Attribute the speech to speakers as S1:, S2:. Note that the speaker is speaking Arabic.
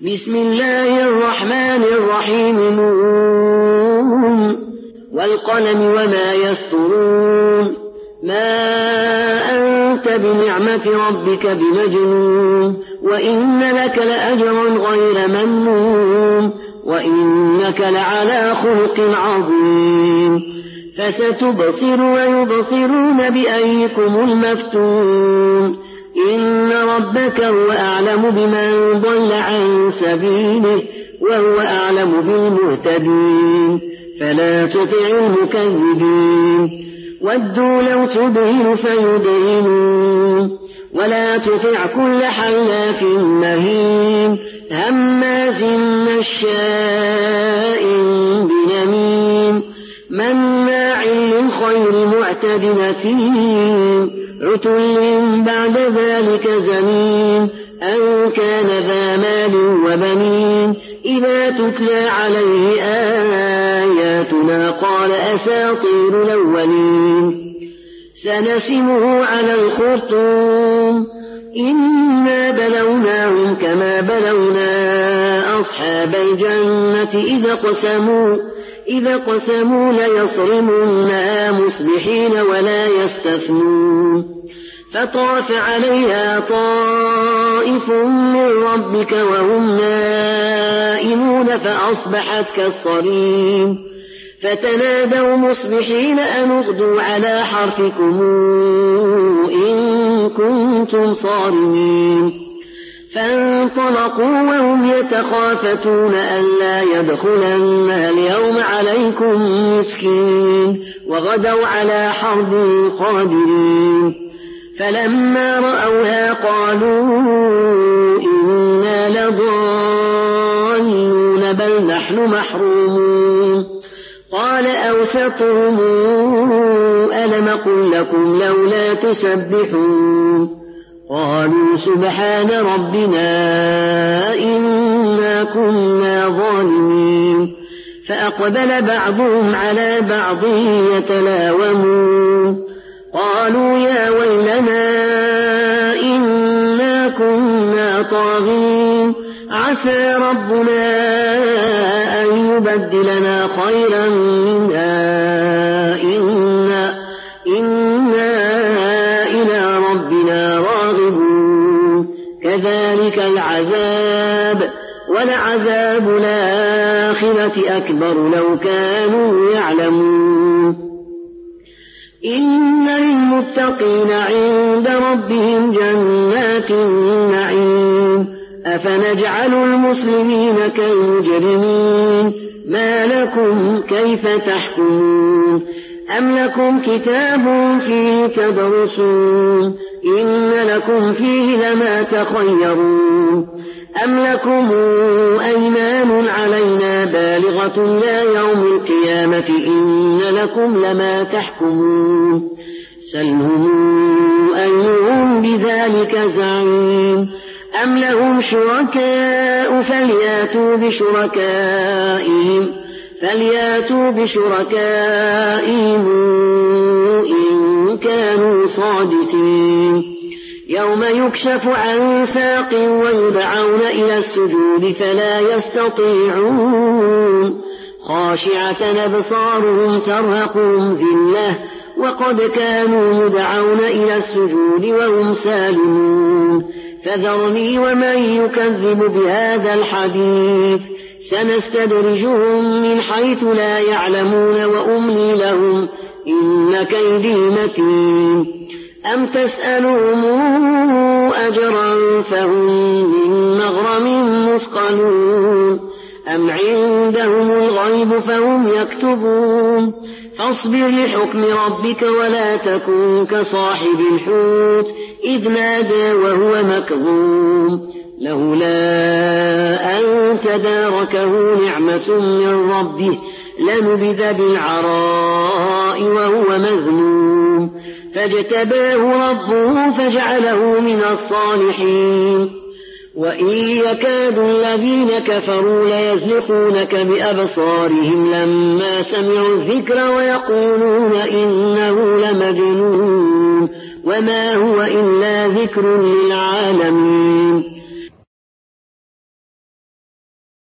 S1: بسم الله الرحمن الرحيم نون والقلم وما يسطرون ما أنت بنعمة ربك بمجنون وإن لك لأجرا غير ممنون وإنك لعلى خلق عظيم فستبصر ويبصرون بأيكم المفتون إن ربك هو أعلم بمن ضل عن سبيله وهو أعلم بالمهتدين فلا تطع المكذبين ودوا لو تدهن فيدهنون ولا تطع كل حلاف مهين هماز مشاء بنميم مناع للخير معتد أثيم عتل بعد ذلك زنيم أن كان ذا مال وبنين إذا تتلى عليه آياتنا قال أساطير الأولين سنسمه على الخرطوم إنا بلوناهم كما بلونا أصحاب الجنة إذا قسموا ليصرمنها مصبحين ولا يستثنون فطاف عليها طائف من ربك وهم نائمون فأصبحت كالصريم فتنادوا مصبحين أن اغدوا على حرثكم إن كنتم صارمين فانطلقوا وهم يتخافتون ألا يدخلنها اليوم عليكم مسكين وغدوا على حرب قادرين فلما رأوها قالوا إنا لضالون بل نحن محرومون قال أوسطهم ألم قل لكم لولا تسبحون قالوا سبحان ربنا إنا كنا ظالمين فأقبل بعضهم على بعض يتلاومون قالوا يا ويلنا إنا كنا طاغين عسى ربنا أن يبدلنا خيرا منها إنا إلى ربنا راغبون كذلك العذاب ولعذاب الآخرة أكبر لو كانوا يعلمون إن للمتقين عند ربهم جنات النعيم أفنجعل المسلمين كالمجرمين ما لكم كيف تحكمون أم لكم كتاب فيه تدرسون إن لكم فيه لما تخيرون أم لكم أيمان علينا بالغة لا يوم القيامة إن لكم لما تحكمون سلهم أيهم بذلك زعيم أم لهم شركاء فلياتوا بشركائهم إن كانوا صادقين يوم يكشف عن ساق ويدعون إلى السجود فلا يستطيعون خاشعة أبصارهم ترهقهم ذلة وقد كانوا يدعون إلى السجود وهم سالمون فذرني ومن يكذب بهذا الحديث سنستدرجهم من حيث لا يعلمون وأملي لهم إن كيدي متين أم تسألهم أجرا فهم من مغرم مثقلون أم عندهم الغيب فهم يكتبون فاصبر لحكم ربك ولا تكن كصاحب الحوت إذ نادى وهو مكظوم لولا أن تداركه نعمة من ربه لنبذ بالعراء وهو مذموم فاجتباه ربه فجعله من الصالحين وإن يكاد الذين كفروا ليزلقونك بأبصارهم لما سمعوا الذكر ويقولون إنه لمجنون وما هو إلا ذكر للعالمين